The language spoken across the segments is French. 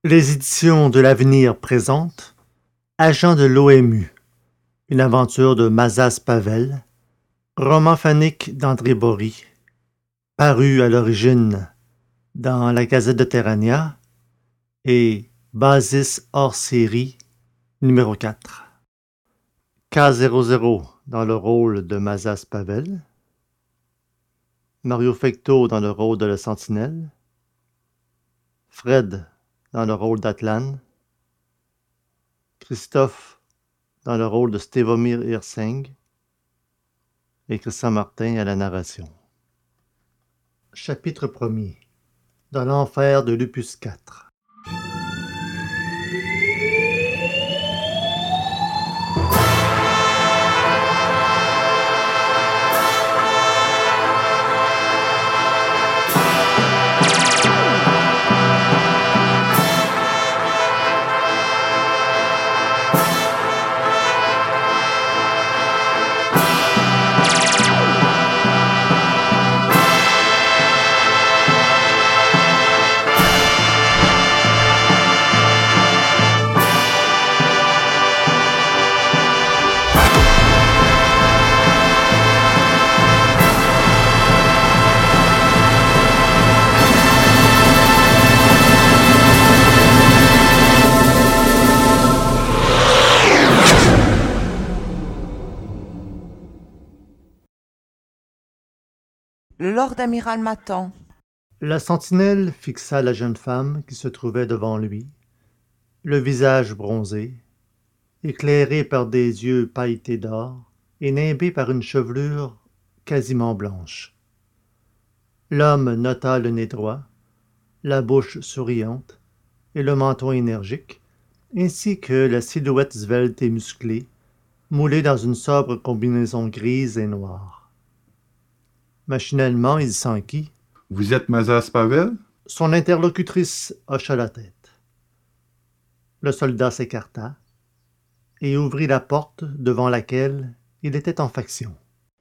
Les éditions de l'Avenir présentent Agent de l'OMU, une aventure de Mazas Pavel, roman phonique d'André Bory, paru à l'origine dans la Gazette de Terrania et Basis hors série numéro 4. K00 dans le rôle de Mazas Pavel, Mario Fecteau dans le rôle de la Sentinelle, Fred dans le rôle d'Atlan, Christophe dans le rôle de Stevomir Hirsing et Christian Martin à la narration. Chapitre 1er. Dans l'enfer de l'Opus 4. Le Lord Amiral m'attend. La sentinelle fixa la jeune femme qui se trouvait devant lui, le visage bronzé, éclairé par des yeux pailletés d'or et nimbé par une chevelure quasiment blanche. L'homme nota le nez droit, la bouche souriante et le menton énergique, ainsi que la silhouette svelte et musclée, moulée dans une sobre combinaison grise et noire. Machinalement, il s'enquit. « Vous êtes Mazas Pavel? » Son interlocutrice hocha la tête. Le soldat s'écarta et ouvrit la porte devant laquelle il était en faction.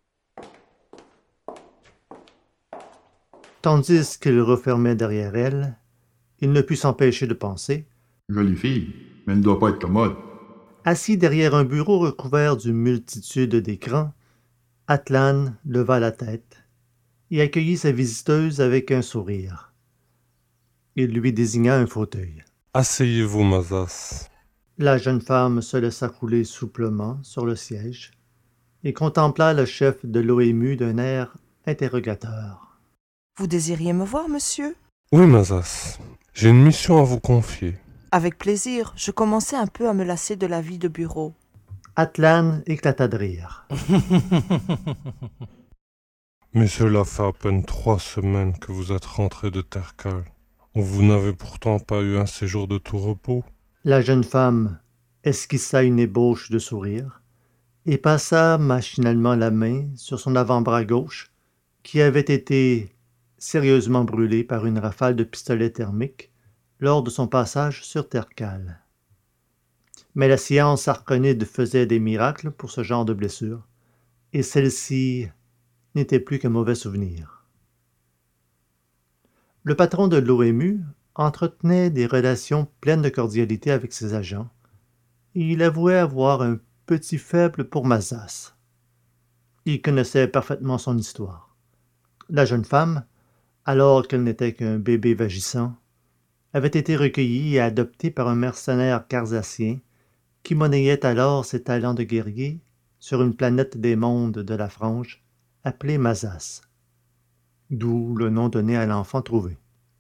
Tandis qu'il refermait derrière elle, il ne put s'empêcher de penser. Jolie fille, mais elle ne doit pas être commode. Assis derrière un bureau recouvert d'une multitude d'écrans, Atlan leva la tête et accueillit sa visiteuse avec un sourire. Il lui désigna un fauteuil. « Asseyez-vous, Mazas. » La jeune femme se laissa couler souplement sur le siège et contempla le chef de l'OMU d'un air interrogateur. « Vous désiriez me voir, monsieur ?»« Oui, Mazas. J'ai une mission à vous confier. » « Avec plaisir. Je commençais un peu à me lasser de la vie de bureau. » Atlan éclata de rire. « Mais cela fait à peine 3 semaines que vous êtes rentré de Tercal. Vous n'avez pourtant pas eu un séjour de tout repos. » La jeune femme esquissa une ébauche de sourire et passa machinalement la main sur son avant-bras gauche qui avait été sérieusement brûlé par une rafale de pistolet thermique lors de son passage sur Tercal. Mais la science arconide faisait des miracles pour ce genre de blessure, et celle-ci n'était plus qu'un mauvais souvenir. Le patron de l'OMU entretenait des relations pleines de cordialité avec ses agents, et il avouait avoir un petit faible pour Mazas. Il connaissait parfaitement son histoire. La jeune femme, alors qu'elle n'était qu'un bébé vagissant, avait été recueillie et adoptée par un mercenaire carsassien qui monnayait alors ses talents de guerrier sur une planète des mondes de la Frange appelée Mazas, d'où le nom donné à l'enfant trouvé.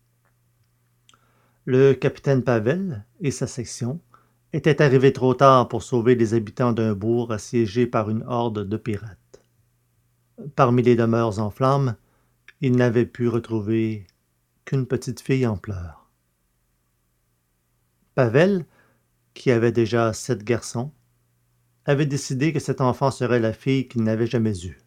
Le capitaine Pavel et sa section étaient arrivés trop tard pour sauver les habitants d'un bourg assiégé par une horde de pirates. Parmi les demeures en flammes, ils n'avaient pu retrouver qu'une petite fille en pleurs. Pavel, qui avait déjà 7 garçons, avait décidé que cet enfant serait la fille qu'il n'avait jamais eue.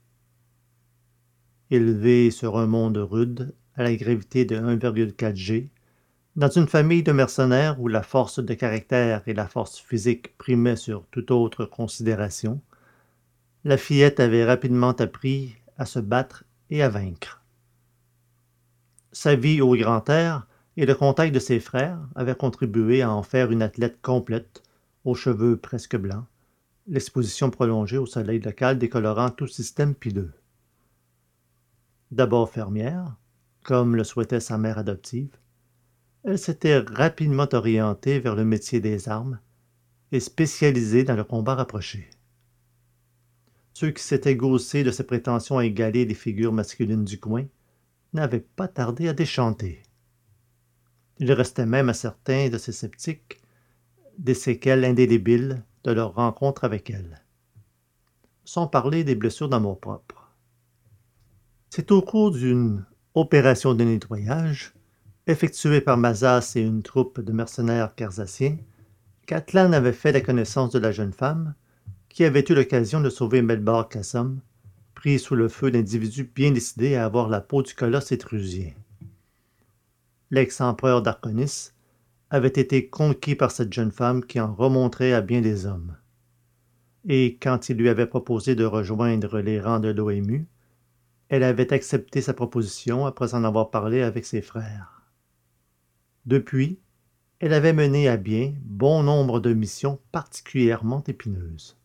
Élevé sur un monde rude, à la gravité de 1,4 G, dans une famille de mercenaires où la force de caractère et la force physique primaient sur toute autre considération, la fillette avait rapidement appris à se battre et à vaincre. Sa vie au grand air et le contact de ses frères avait contribué à en faire une athlète complète, aux cheveux presque blancs, l'exposition prolongée au soleil local décolorant tout système pileux. D'abord fermière, comme le souhaitait sa mère adoptive, elle s'était rapidement orientée vers le métier des armes et spécialisée dans le combat rapproché. Ceux qui s'étaient gaussés de ses prétentions à égaler les figures masculines du coin n'avaient pas tardé à déchanter. Il restait même à certains de ces sceptiques des séquelles indélébiles de leur rencontre avec elle, sans parler des blessures d'amour-propre. C'est au cours d'une opération de nettoyage, effectuée par Mazas et une troupe de mercenaires carzassiens, qu'Atlan avait fait la connaissance de la jeune femme qui avait eu l'occasion de sauver Melbar Cassom, pris sous le feu d'individus bien décidés à avoir la peau du colosse étrusien. L'ex-empereur d'Arconis avait été conquis par cette jeune femme qui en remontrait à bien des hommes. Et quand il lui avait proposé de rejoindre les rangs de l'OMU, elle avait accepté sa proposition après en avoir parlé avec ses frères. Depuis, elle avait mené à bien bon nombre de missions particulièrement épineuses.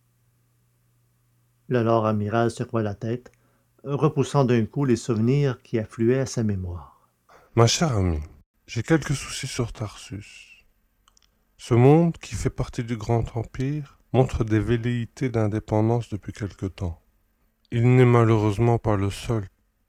Le lord amiral secoua la tête, repoussant d'un coup les souvenirs qui affluaient à sa mémoire. Ma chère amie, j'ai quelques soucis sur Tarsus. Ce monde, qui fait partie du Grand Empire, montre des velléités d'indépendance depuis quelque temps. Il n'est malheureusement pas le seul.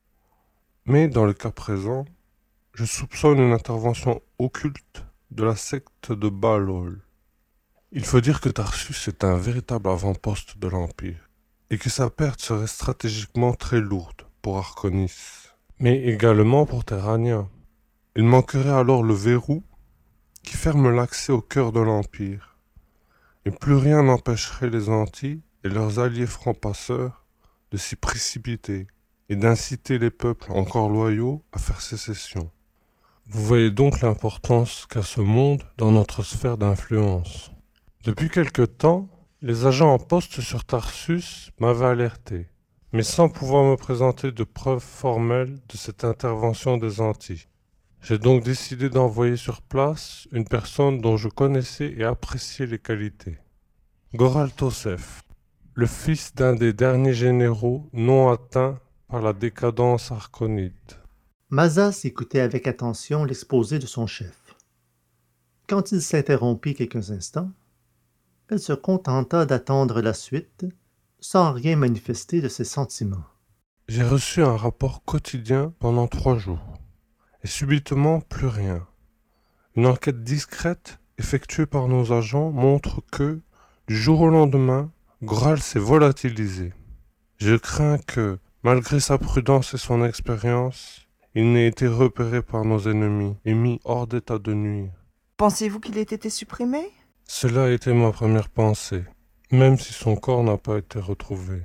Mais dans le cas présent, je soupçonne une intervention occulte de la secte de Balol. Il faut dire que Tarsus est un véritable avant-poste de l'Empire, et que sa perte serait stratégiquement très lourde pour Arconis, mais également pour Terrania. Il manquerait alors le verrou qui ferme l'accès au cœur de l'Empire, et plus rien n'empêcherait les Antilles et leurs alliés francs-passeurs de s'y précipiter et d'inciter les peuples encore loyaux à faire sécession. Vous voyez donc l'importance qu'a ce monde dans notre sphère d'influence. Depuis quelque temps, les agents en poste sur Tarsus m'avaient alerté, mais sans pouvoir me présenter de preuves formelles de cette intervention des Antilles. J'ai donc décidé d'envoyer sur place une personne dont je connaissais et appréciais les qualités. Goral Tosef, le fils d'un des derniers généraux non atteints par la décadence arconide. Mazas écoutait avec attention l'exposé de son chef. Quand il s'interrompit quelques instants, elle se contenta d'attendre la suite, sans rien manifester de ses sentiments. J'ai reçu un rapport quotidien pendant 3 jours, et subitement plus rien. Une enquête discrète effectuée par nos agents montre que, du jour au lendemain, Goral s'est volatilisé. Je crains que, malgré sa prudence et son expérience, il n'ait été repéré par nos ennemis et mis hors d'état de nuire. Pensez-vous qu'il ait été supprimé? Cela a été ma première pensée, même si son corps n'a pas été retrouvé.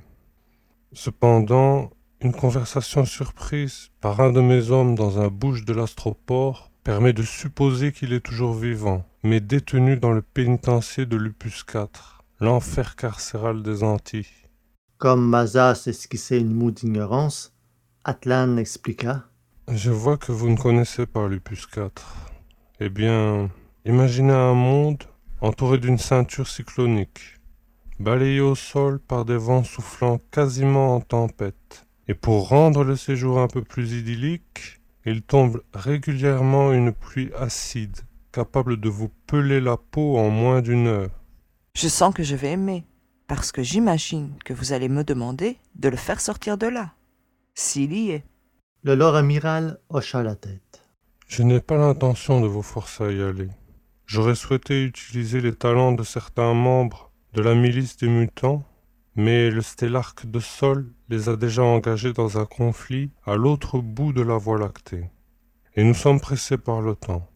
Cependant, une conversation surprise par un de mes hommes dans un bouge de l'astroport permet de supposer qu'il est toujours vivant, mais détenu dans le pénitencier de Lupus IV, l'enfer carcéral des Antilles. Comme Mazas esquissait une moue d'ignorance, Atlan expliqua. Je vois que vous ne connaissez pas Lupus IV. Eh bien, imaginez un monde entouré d'une ceinture cyclonique, balayé au sol par des vents soufflant quasiment en tempête. Et pour rendre le séjour un peu plus idyllique, il tombe régulièrement une pluie acide, capable de vous peler la peau en moins d'1 heure. Je sens que je vais aimer, parce que j'imagine que vous allez me demander de le faire sortir de là, s'il y est. Le lord amiral hocha la tête. Je n'ai pas l'intention de vous forcer à y aller. J'aurais souhaité utiliser les talents de certains membres de la milice des mutants, mais le stellarque de Sol les a déjà engagés dans un conflit à l'autre bout de la Voie lactée. Et nous sommes pressés par le temps,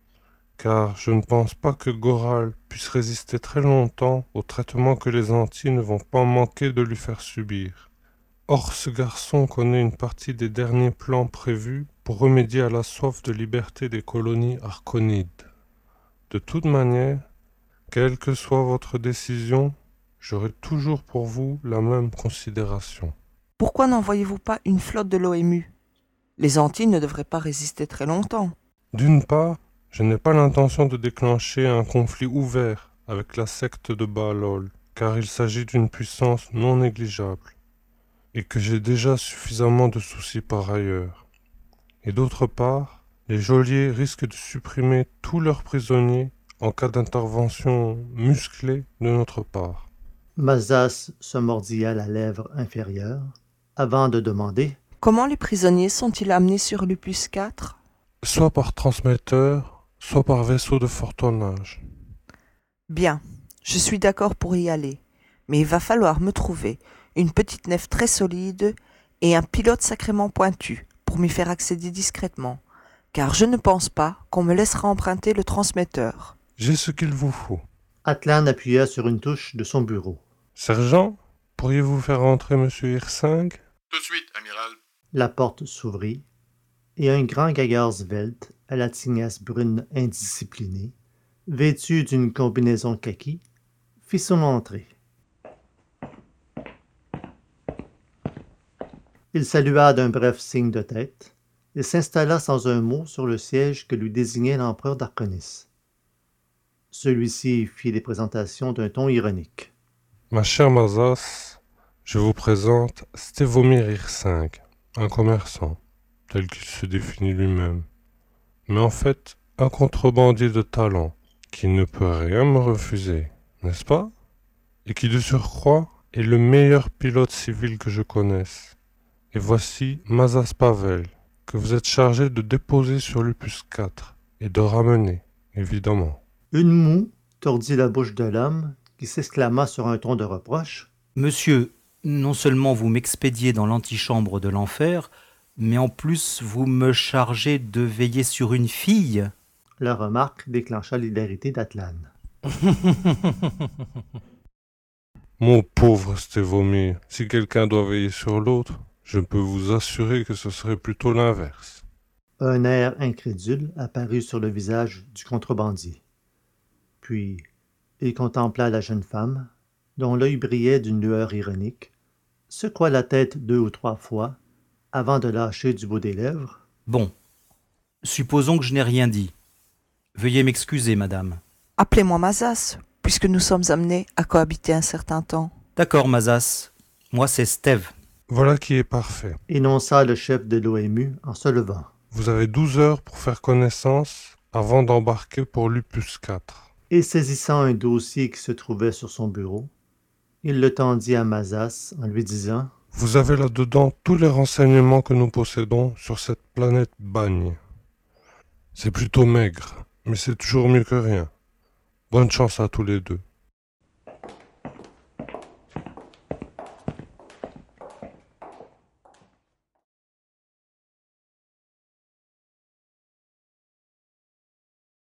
car je ne pense pas que Goral puisse résister très longtemps au traitement que les Antilles ne vont pas manquer de lui faire subir. Or, ce garçon connaît une partie des derniers plans prévus pour remédier à la soif de liberté des colonies arconides. De toute manière, quelle que soit votre décision, j'aurai toujours pour vous la même considération. Pourquoi n'envoyez-vous pas une flotte de l'OMU? Les Antilles ne devraient pas résister très longtemps. D'une part, je n'ai pas l'intention de déclencher un conflit ouvert avec la secte de Baalol, car il s'agit d'une puissance non négligeable, et que j'ai déjà suffisamment de soucis par ailleurs. Et d'autre part, les geôliers risquent de supprimer tous leurs prisonniers en cas d'intervention musclée de notre part. Mazas se mordilla la lèvre inférieure avant de demander Comment les prisonniers sont-ils amenés sur Lupus 4 ? Soit par transmetteur, soit par vaisseau de fort tonnage. Bien, je suis d'accord pour y aller, mais il va falloir me trouver une petite nef très solide et un pilote sacrément pointu pour m'y faire accéder discrètement, car je ne pense pas qu'on me laissera emprunter le transmetteur. J'ai ce qu'il vous faut. Atlan appuya sur une touche de son bureau. Sergent, pourriez-vous faire entrer Monsieur Hirsing? Tout de suite, amiral. La porte s'ouvrit et un grand gaillard svelte à la tignasse brune indisciplinée, vêtu d'une combinaison kaki, fit son entrée. Il salua d'un bref signe de tête et s'installa sans un mot sur le siège que lui désignait l'empereur d'Arconis. Celui-ci fit les présentations d'un ton ironique. Ma chère Mazas, je vous présente Stevomir Hirsing, un commerçant, tel qu'il se définit lui-même. Mais en fait, un contrebandier de talent, qui ne peut rien me refuser, n'est-ce pas? Et qui de surcroît est le meilleur pilote civil que je connaisse. Et voici Mazas Pavel, que vous êtes chargé de déposer sur Lupus 4 et de ramener, évidemment. Une moue tordit la bouche de l'homme qui s'exclama sur un ton de reproche. Monsieur, non seulement vous m'expédiez dans l'antichambre de l'enfer, mais en plus vous me chargez de veiller sur une fille. La remarque déclencha l'hilarité d'Atlan. Mon pauvre Stevomir, si quelqu'un doit veiller sur l'autre, je peux vous assurer que ce serait plutôt l'inverse. Un air incrédule apparut sur le visage du contrebandier. Puis, il contempla la jeune femme, dont l'œil brillait d'une lueur ironique, secoua la tête 2 ou 3 fois, avant de lâcher du bout des lèvres. Bon, supposons que je n'ai rien dit. Veuillez m'excuser, madame. Appelez-moi Mazas, puisque nous sommes amenés à cohabiter un certain temps. D'accord, Mazas. Moi, c'est Steve. Voilà qui est parfait. Énonça le chef de l'OMU en se levant. Vous avez 12 heures pour faire connaissance avant d'embarquer pour Lupus 4. Et saisissant un dossier qui se trouvait sur son bureau, il le tendit à Mazas en lui disant « Vous avez là-dedans tous les renseignements que nous possédons sur cette planète Bagne. C'est plutôt maigre, mais c'est toujours mieux que rien. Bonne chance à tous les deux.